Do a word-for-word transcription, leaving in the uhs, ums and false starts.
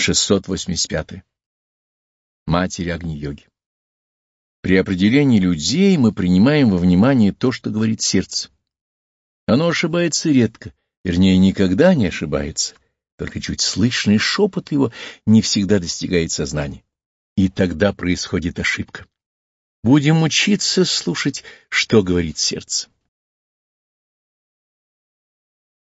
шестьсот восемьдесят пятое. Матерь Агни-йоги. При определении людей мы принимаем во внимание то, что говорит сердце. Оно ошибается редко, вернее, никогда не ошибается, только чуть слышный шепот его не всегда достигает сознания. И тогда происходит ошибка. Будем учиться слушать, что говорит сердце.